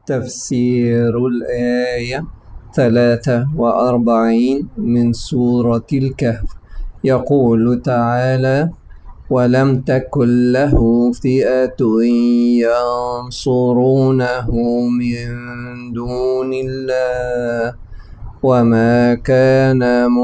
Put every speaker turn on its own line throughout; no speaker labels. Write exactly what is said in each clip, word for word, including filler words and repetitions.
تفسير الآية ثلاثة وأربعين من سورة الكهف. يقول تعالى: ولم تكن له فئة ينصرونه من دون الله وما كان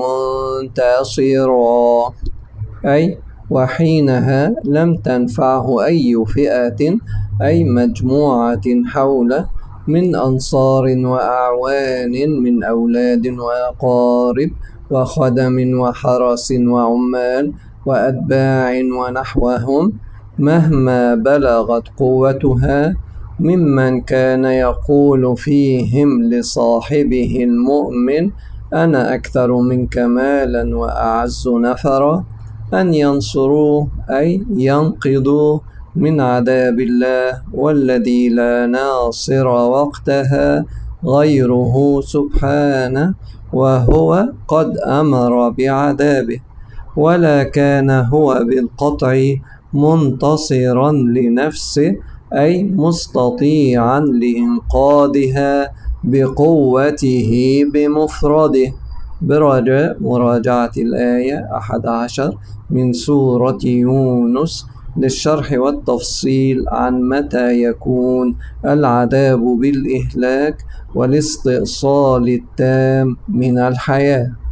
منتصرا، أي وحينها لم تنفعه أي فئة أي مجموعة حوله من أنصار وأعوان من أولاد وأقارب وخدم وحرس وعمال وأتباع ونحوهم، مهما بلغت قوتها، ممن كان يقول فيهم لصاحبه المؤمن: أنا أكثر منك مالا وأعز نفرا، أن ينصروه أي ينقذوه من عذاب الله، والذي لا ناصر وقتها غيره سبحانه، وهو قد أمر بعذابه، ولا كان هو بالقطع منتصرا لنفسه أي مستطيعا لإنقاذها بقوته بمفرده، برجاء مراجعة الآية أحد عشر من سورة يونس للشرح والتفصيل عن متى يكون العذاب بالإهلاك والاستئصال التام من الحياة.